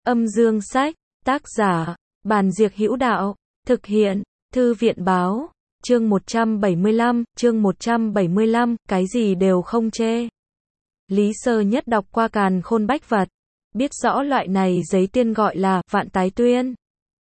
Âm dương sách, tác giả, Bàn Diệc Hữu Đạo, thực hiện, Thư viện báo, chương 175, cái gì đều không chê. Lý Sơ Nhất đọc qua Càn Khôn Bách Vật, biết rõ loại này giấy tiên gọi là Vạn Tái Tuyên.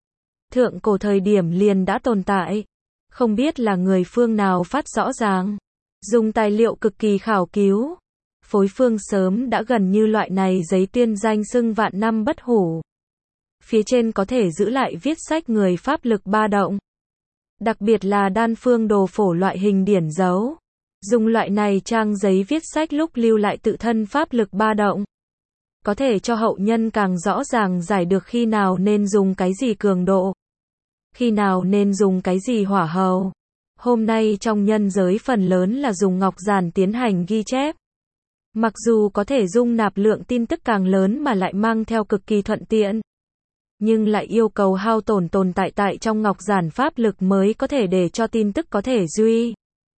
Thượng cổ thời điểm liền đã tồn tại, không biết là người phương nào phát rõ ràng, dùng tài liệu cực kỳ khảo cứu. Phối phương sớm đã gần như loại này giấy tiên danh xưng vạn năm bất hủ. Phía trên có thể giữ lại viết sách người pháp lực ba động. Đặc biệt là đan phương đồ phổ loại hình điển dấu. Dùng loại này trang giấy viết sách lúc lưu lại tự thân pháp lực ba động. Có thể cho hậu nhân càng rõ ràng giải được khi nào nên dùng cái gì cường độ. Khi nào nên dùng cái gì hỏa hầu. Hôm nay trong nhân giới phần lớn là dùng ngọc giản tiến hành ghi chép. Mặc dù có thể dung nạp lượng tin tức càng lớn mà lại mang theo cực kỳ thuận tiện, nhưng lại yêu cầu hao tổn tồn tại trong ngọc giản pháp lực mới có thể để cho tin tức có thể duy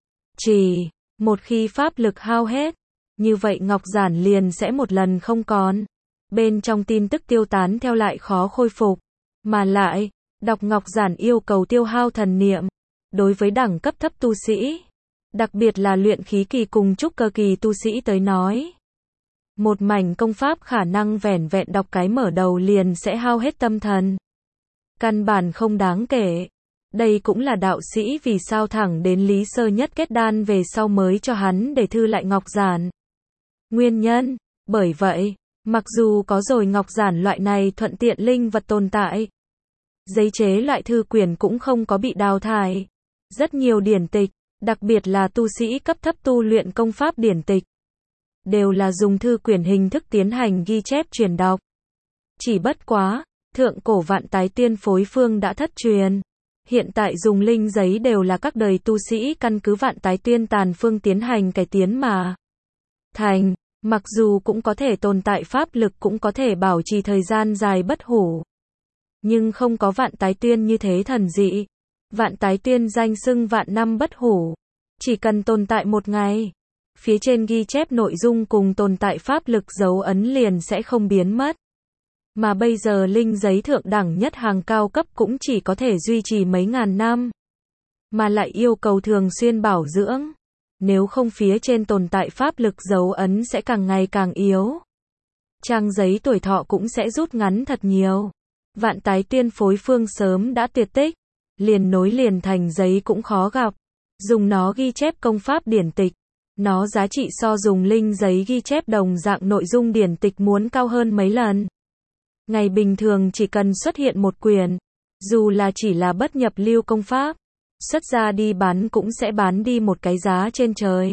trì. Một khi pháp lực hao hết, như vậy ngọc giản liền sẽ một lần không còn. Bên trong tin tức tiêu tán theo lại khó khôi phục. Mà lại, đọc ngọc giản yêu cầu tiêu hao thần niệm. Đối với đẳng cấp thấp tu sĩ, đặc biệt là luyện khí kỳ cùng trúc cơ kỳ tu sĩ tới nói, một mảnh công pháp khả năng vẻn vẹn đọc cái mở đầu liền sẽ hao hết tâm thần. Căn bản không đáng kể. Đây cũng là đạo sĩ vì sao thẳng đến Lý Sơ Nhất kết đan về sau mới cho hắn để thư lại ngọc giản. Nguyên nhân, bởi vậy, mặc dù có rồi ngọc giản loại này thuận tiện linh vật tồn tại, giấy chế loại thư quyển cũng không có bị đào thải. Rất nhiều điển tịch, đặc biệt là tu sĩ cấp thấp tu luyện công pháp điển tịch, đều là dùng thư quyển hình thức tiến hành ghi chép truyền đọc. Chỉ bất quá, thượng cổ Vạn Tái Tuyên phối phương đã thất truyền. Hiện tại dùng linh giấy đều là các đời tu sĩ căn cứ Vạn Tái Tuyên tàn phương tiến hành cải tiến mà thành, mặc dù cũng có thể tồn tại pháp lực cũng có thể bảo trì thời gian dài bất hủ. Nhưng không có Vạn Tái Tuyên như thế thần dị. Vạn Tái Tuyên danh xưng vạn năm bất hủ. Chỉ cần tồn tại một ngày, phía trên ghi chép nội dung cùng tồn tại pháp lực dấu ấn liền sẽ không biến mất. Mà bây giờ linh giấy thượng đẳng nhất hàng cao cấp cũng chỉ có thể duy trì mấy ngàn năm. Mà lại yêu cầu thường xuyên bảo dưỡng. Nếu không phía trên tồn tại pháp lực dấu ấn sẽ càng ngày càng yếu. Trang giấy tuổi thọ cũng sẽ rút ngắn thật nhiều. Vạn Tái Tuyên phối phương sớm đã tuyệt tích. Liền nối liền thành giấy cũng khó gặp. Dùng nó ghi chép công pháp điển tịch. Nó giá trị so dùng linh giấy ghi chép đồng dạng nội dung điển tịch muốn cao hơn mấy lần. Ngày bình thường chỉ cần xuất hiện một quyển, dù là chỉ là bất nhập lưu công pháp, xuất ra đi bán cũng sẽ bán đi một cái giá trên trời.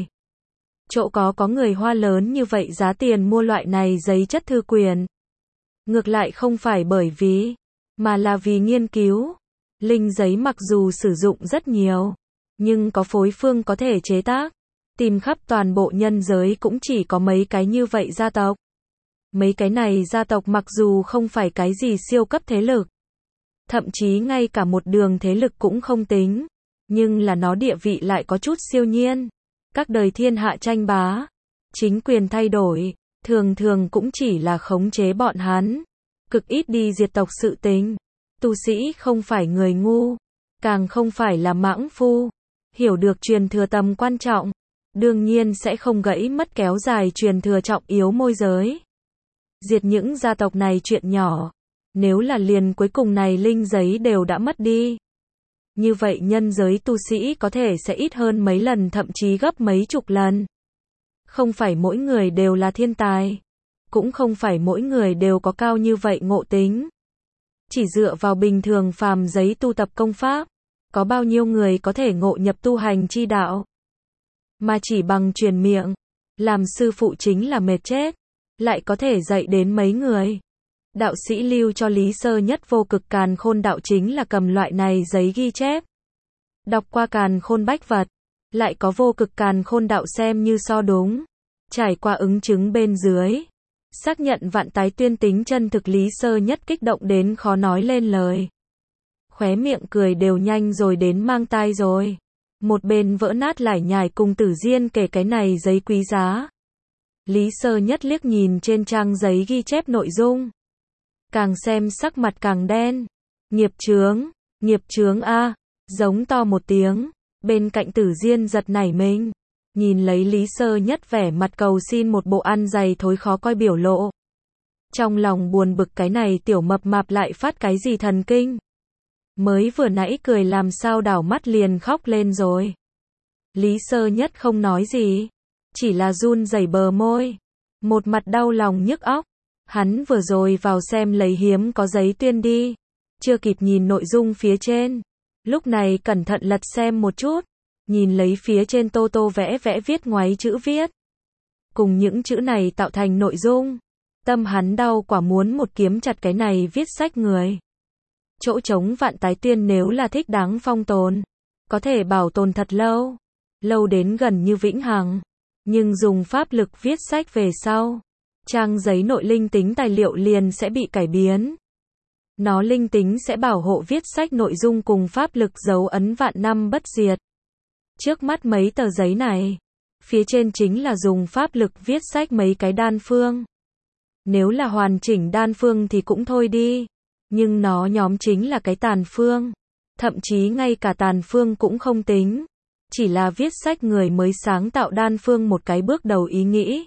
Chỗ có người hoa lớn như vậy giá tiền mua loại này giấy chất thư quyển. Ngược lại không phải bởi vì, mà là vì nghiên cứu. Linh giấy mặc dù sử dụng rất nhiều, nhưng có phối phương có thể chế tác. Tìm khắp toàn bộ nhân giới cũng chỉ có mấy cái như vậy gia tộc. Mấy cái này gia tộc mặc dù không phải cái gì siêu cấp thế lực, thậm chí ngay cả một đường thế lực cũng không tính, nhưng là nó địa vị lại có chút siêu nhiên. Các đời thiên hạ tranh bá, chính quyền thay đổi, thường thường cũng chỉ là khống chế bọn hắn, cực ít đi diệt tộc sự tình. Tu sĩ không phải người ngu, càng không phải là mãng phu, hiểu được truyền thừa tầm quan trọng, đương nhiên sẽ không gãy mất kéo dài truyền thừa trọng yếu môi giới. Diệt những gia tộc này chuyện nhỏ, nếu là liền cuối cùng này linh giấy đều đã mất đi. Như vậy nhân giới tu sĩ có thể sẽ ít hơn mấy lần thậm chí gấp mấy chục lần. Không phải mỗi người đều là thiên tài, cũng không phải mỗi người đều có cao như vậy ngộ tính. Chỉ dựa vào bình thường phàm giấy tu tập công pháp, có bao nhiêu người có thể ngộ nhập tu hành chi đạo. Mà chỉ bằng truyền miệng, làm sư phụ chính là mệt chết, lại có thể dạy đến mấy người. Đạo sĩ lưu cho Lý Sơ Nhất vô cực càn khôn đạo chính là cầm loại này giấy ghi chép. Đọc qua Càn Khôn Bách Vật, lại có vô cực càn khôn đạo xem như so đúng. Trải qua ứng chứng bên dưới, xác nhận Vạn Tái Tuyên tính chân thực. Lý Sơ Nhất kích động đến khó nói lên lời. Khóe miệng cười đều nhanh rồi đến mang tai rồi. Một bên vỡ nát lải nhải cùng Tử Diên kể cái này giấy quý giá. Lý Sơ Nhất liếc nhìn trên trang giấy ghi chép nội dung. càng xem sắc mặt càng đen. Nghiệp chướng a, giống to một tiếng, bên cạnh Tử Diên giật nảy mình, nhìn lấy Lý Sơ Nhất vẻ mặt cầu xin một bộ ăn dày thối khó coi biểu lộ. Trong lòng buồn bực cái này tiểu mập mạp lại phát cái gì thần kinh. Mới vừa nãy cười làm sao đảo mắt liền khóc lên rồi. Lý Sơ Nhất không nói gì, chỉ là run rẩy bờ môi, một mặt đau lòng nhức óc. Hắn vừa rồi vào xem lấy hiếm có giấy tuyên đi, chưa kịp nhìn nội dung phía trên, lúc này cẩn thận lật xem một chút, nhìn lấy phía trên tô tô vẽ vẽ viết ngoáy chữ viết, cùng những chữ này tạo thành nội dung, tâm hắn đau quả muốn một kiếm chặt cái này viết sách người. Chỗ trống Vạn Tái Tuyên nếu là thích đáng phong tồn, có thể bảo tồn thật lâu, lâu đến gần như vĩnh hằng, nhưng dùng pháp lực viết sách về sau, trang giấy nội linh tính tài liệu liền sẽ bị cải biến. Nó linh tính sẽ bảo hộ viết sách nội dung cùng pháp lực dấu ấn vạn năm bất diệt. Trước mắt mấy tờ giấy này, phía trên chính là dùng pháp lực viết sách mấy cái đan phương. Nếu là hoàn chỉnh đan phương thì cũng thôi đi, nhưng nó nhóm chính là cái tàn phương, thậm chí ngay cả tàn phương cũng không tính, chỉ là viết sách người mới sáng tạo đan phương một cái bước đầu ý nghĩ.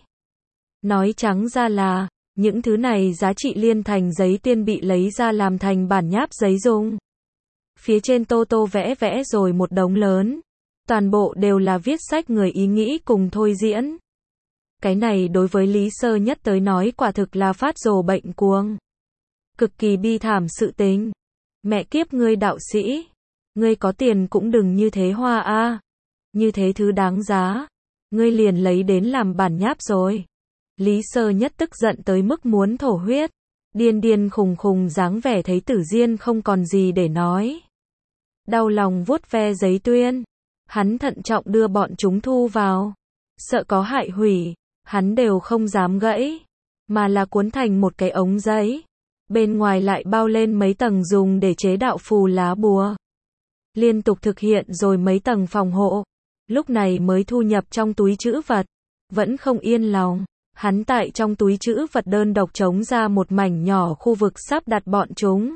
Nói trắng ra là, những thứ này giá trị liên thành giấy tuyên bị lấy ra làm thành bản nháp giấy dùng. Phía trên tô tô vẽ vẽ rồi một đống lớn, toàn bộ đều là viết sách người ý nghĩ cùng thôi diễn. Cái này đối với Lý Sơ Nhất tới nói quả thực là phát rồ bệnh cuồng. Cực kỳ bi thảm sự tình. Mẹ kiếp ngươi đạo sĩ, ngươi có tiền cũng đừng như thế hoa a, như thế thứ đáng giá, ngươi liền lấy đến làm bản nháp rồi. Lý Sơ Nhất tức giận tới mức muốn thổ huyết, điên điên khùng khùng dáng vẻ thấy Tử Diên không còn gì để nói. Đau lòng vuốt ve giấy tuyên, hắn thận trọng đưa bọn chúng thu vào, sợ có hại hủy, hắn đều không dám gãy, mà là cuốn thành một cái ống giấy, bên ngoài lại bao lên mấy tầng dùng để chế đạo phù lá bùa. Liên tục thực hiện rồi mấy tầng phòng hộ, lúc này mới thu nhập trong túi trữ vật, vẫn không yên lòng. Hắn tại trong túi trữ vật đơn độc trống ra một mảnh nhỏ khu vực sắp đặt bọn chúng.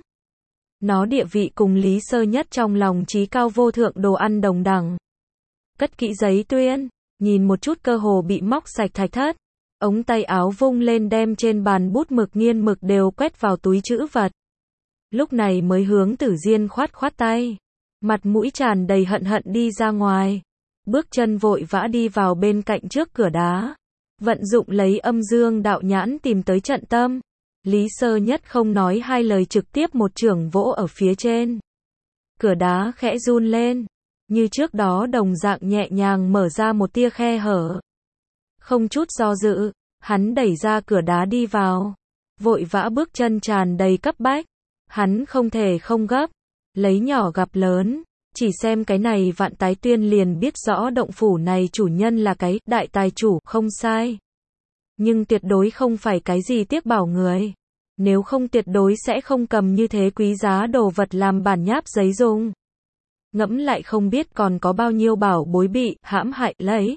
Nó địa vị cùng Lý Sơ Nhất trong lòng trí cao vô thượng đồ ăn đồng đẳng. Cất kỹ giấy tuyên, nhìn một chút cơ hồ bị móc sạch thạch thất. Ống tay áo vung lên đem trên bàn bút mực nghiên mực đều quét vào túi trữ vật. Lúc này mới hướng Tử Diên khoát khoát tay. Mặt mũi tràn đầy hận hận đi ra ngoài. Bước chân vội vã đi vào bên cạnh trước cửa đá. Vận dụng lấy âm dương đạo nhãn tìm tới trận tâm. Lý Sơ Nhất không nói hai lời trực tiếp một chưởng vỗ ở phía trên. Cửa đá khẽ run lên, như trước đó đồng dạng nhẹ nhàng mở ra một tia khe hở. Không chút do dự, hắn đẩy ra cửa đá đi vào. Vội vã bước chân tràn đầy cấp bách. Hắn không thể không gấp, lấy nhỏ gặp lớn. Chỉ xem cái này Vạn Tái Tuyên liền biết rõ động phủ này chủ nhân là cái đại tài chủ, không sai. Nhưng tuyệt đối không phải cái gì tiếc bảo người. Nếu không tuyệt đối sẽ không cầm như thế quý giá đồ vật làm bản nháp giấy dùng. Ngẫm lại không biết còn có bao nhiêu bảo bối bị hãm hại lấy.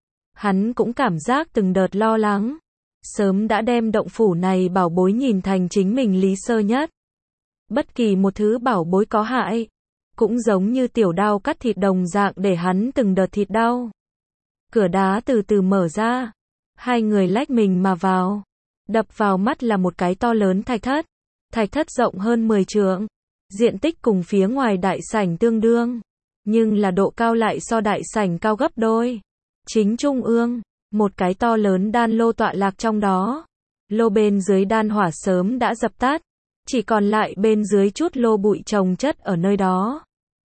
Hắn cũng cảm giác từng đợt lo lắng. Sớm đã đem động phủ này bảo bối nhìn thành chính mình Lý Sơ Nhất. Bất kỳ một thứ bảo bối có hại, cũng giống như tiểu đao cắt thịt đồng dạng để hắn từng đợt thịt đau. Cửa đá từ từ mở ra. Hai người lách mình mà vào. Đập vào mắt là một cái to lớn thạch thất. Thạch thất rộng hơn 10 trượng. Diện tích cùng phía ngoài đại sảnh tương đương. Nhưng là độ cao lại so đại sảnh cao gấp đôi. Chính trung ương, một cái to lớn đan lô tọa lạc trong đó. Lô bên dưới đan hỏa sớm đã dập tắt. Chỉ còn lại bên dưới chút lô bụi chồng chất ở nơi đó.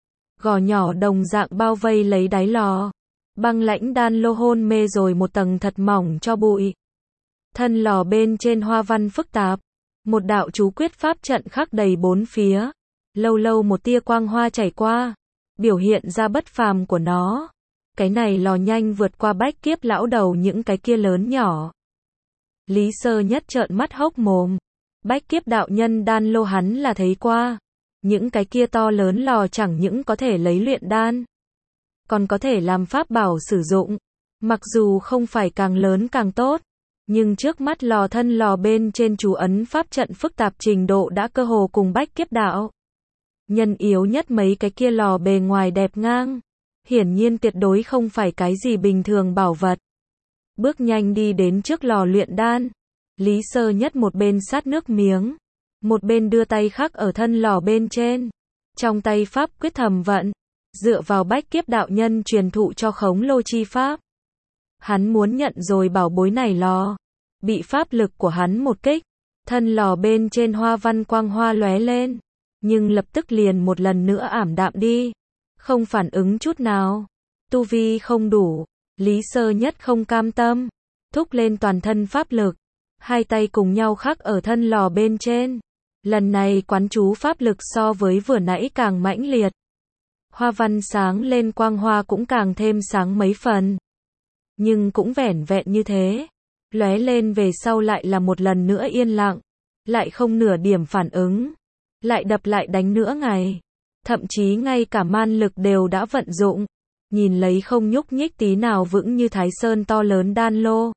Gò nhỏ đồng dạng bao vây lấy đáy lò. Băng lãnh đan lô hôn mê rồi một tầng thật mỏng cho bụi. Thân lò bên trên hoa văn phức tạp. Một đạo chú quyết pháp trận khắc đầy bốn phía. Lâu lâu một tia quang hoa chảy qua. Biểu hiện ra bất phàm của nó. Cái này lò nhanh vượt qua bách kiếp lão đầu những cái kia lớn nhỏ. Lý Sơ Nhất trợn mắt hốc mồm. Bách kiếp đạo nhân đan lô hắn là thấy qua. Những cái kia to lớn lò chẳng những có thể lấy luyện đan, còn có thể làm pháp bảo sử dụng. Mặc dù không phải càng lớn càng tốt, Nhưng trước mắt thân lò bên trên chú ấn pháp trận phức tạp trình độ đã cơ hồ cùng bách kiếp đạo. Nhân yếu nhất mấy cái kia lò bề ngoài đẹp ngang. Hiển nhiên tuyệt đối không phải cái gì bình thường bảo vật. Bước nhanh đi đến trước lò luyện đan. Lý Sơ Nhất một bên sát nước miếng. Một bên đưa tay khắc ở thân lò bên trên. Trong tay pháp quyết thầm vận. Dựa vào bách kiếp đạo nhân truyền thụ cho khống lô chi pháp. Hắn muốn nhận rồi bảo bối này lò. Bị pháp lực của hắn một kích. Thân lò bên trên hoa văn quang hoa lóe lên. Nhưng lập tức liền một lần nữa ảm đạm đi. Không phản ứng chút nào. Tu vi không đủ. Lý Sơ Nhất không cam tâm. Thúc lên toàn thân pháp lực. Hai tay cùng nhau khắc ở thân lò bên trên. Lần này quán chú pháp lực so với vừa nãy càng mãnh liệt. Hoa văn sáng lên quang hoa cũng càng thêm sáng mấy phần. Nhưng cũng vẻn vẹn như thế. Lóe lên về sau lại là một lần nữa yên lặng. Lại không nửa điểm phản ứng. Lại đập lại đánh nữa ngày. Thậm chí ngay cả man lực đều đã vận dụng. Nhìn lấy không nhúc nhích tí nào vững như Thái Sơn to lớn đan lô.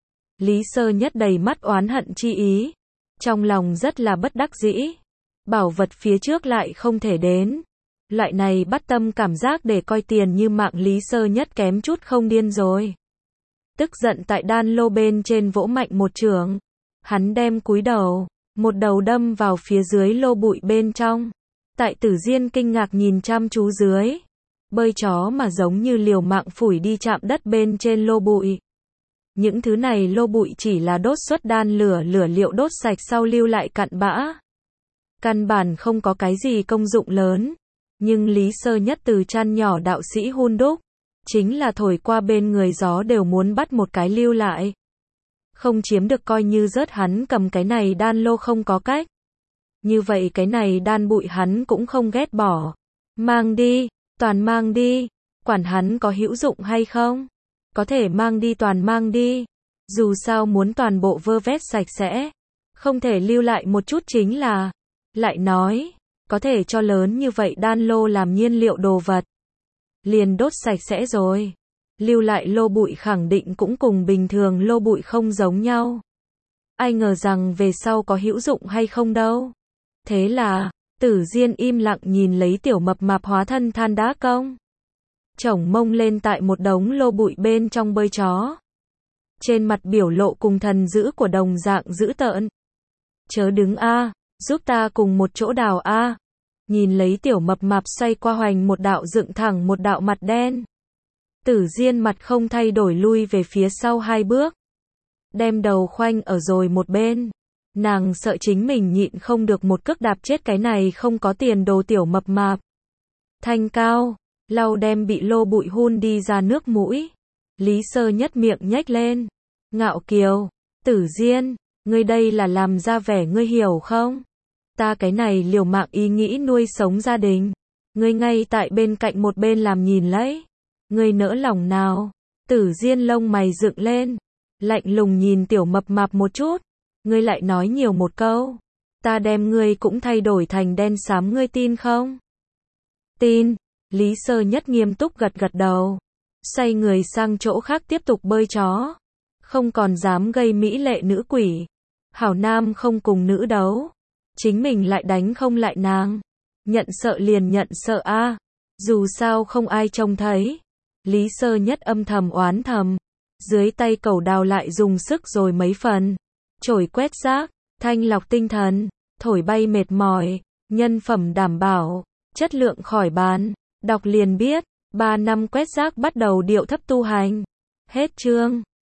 Lý Sơ Nhất đầy mắt oán hận chi ý. Trong lòng rất là bất đắc dĩ. Bảo vật phía trước lại không thể đến. Loại này bắt tâm cảm giác để coi tiền như mạng Lý Sơ Nhất kém chút không điên rồi. Tức giận tại đan lô bên trên vỗ mạnh một chưởng. Hắn đem cúi đầu. Một đầu đâm vào phía dưới lô bụi bên trong. Tại Tử Diên kinh ngạc nhìn chăm chú dưới. Bơi chó mà giống như liều mạng phủi đi chạm đất bên trên lô bụi. Những thứ này lô bụi chỉ là đốt xuất đan lửa liệu đốt sạch sau lưu lại cặn bã. Căn bản không có cái gì công dụng lớn. Nhưng Lý Sơ Nhất từ chăn nhỏ đạo sĩ hun đúc. Chính là thổi qua bên người gió đều muốn bắt một cái lưu lại. Không chiếm được coi như rớt hắn cầm cái này đan lô không có cách. Như vậy cái này đan bụi hắn cũng không ghét bỏ. Mang đi, toàn mang đi. Quản hắn có hữu dụng hay không? Có thể mang đi toàn mang đi. Dù sao muốn toàn bộ vơ vét sạch sẽ. Không thể lưu lại một chút chính là. Lại nói, có thể cho lớn như vậy đan lô làm nhiên liệu đồ vật. Liền đốt sạch sẽ rồi. Lưu lại lô bụi khẳng định cũng cùng bình thường lô bụi không giống nhau. Ai ngờ rằng về sau có hữu dụng hay không đâu. Thế là, Tử Diên im lặng nhìn lấy tiểu mập mạp hóa thân than đá công. Chổng mông lên tại một đống lô bụi bên trong bơi chó. Trên mặt biểu lộ cùng thần dữ của đồng dạng dữ tợn. Chớ đứng a, giúp ta cùng một chỗ đào a. Nhìn lấy tiểu mập mạp xoay qua hoành một đạo dựng thẳng một đạo mặt đen. Tử Diên mặt không thay đổi lui về phía sau 2 bước. Đem đầu khoanh ở rồi một bên. Nàng sợ chính mình nhịn không được một cước đạp chết cái này không có tiền đồ tiểu mập mạp. Thanh cao, lau đem bị lô bụi hun đi ra nước mũi. Lý Sơ Nhất miệng nhếch lên. Ngạo kiều, Tử Diên, ngươi đây là làm ra vẻ ngươi hiểu không? Ta cái này liều mạng ý nghĩ nuôi sống gia đình. Ngươi ngay tại bên cạnh một bên làm nhìn lấy. Ngươi nỡ lòng nào? Tử Diên lông mày dựng lên. Lạnh lùng nhìn tiểu mập mạp một chút. Ngươi lại nói nhiều một câu. Ta đem ngươi cũng thay đổi thành đen xám ngươi tin không? Tin. Lý Sơ Nhất nghiêm túc gật gật đầu. Xoay người sang chỗ khác tiếp tục bơi chó. Không còn dám gây mỹ lệ nữ quỷ. Hảo nam không cùng nữ đấu. Chính mình lại đánh không lại nàng. Nhận sợ liền nhận sợ a. Dù sao không ai trông thấy. Lý Sơ Nhất âm thầm oán thầm. Dưới tay cẩu đào lại dùng sức rồi mấy phần. Chổi quét rác, thanh lọc tinh thần, thổi bay mệt mỏi, nhân phẩm đảm bảo, chất lượng khỏi bàn. Đọc liền biết, 3 năm quét rác bắt đầu điệu thấp tu hành. Hết chương.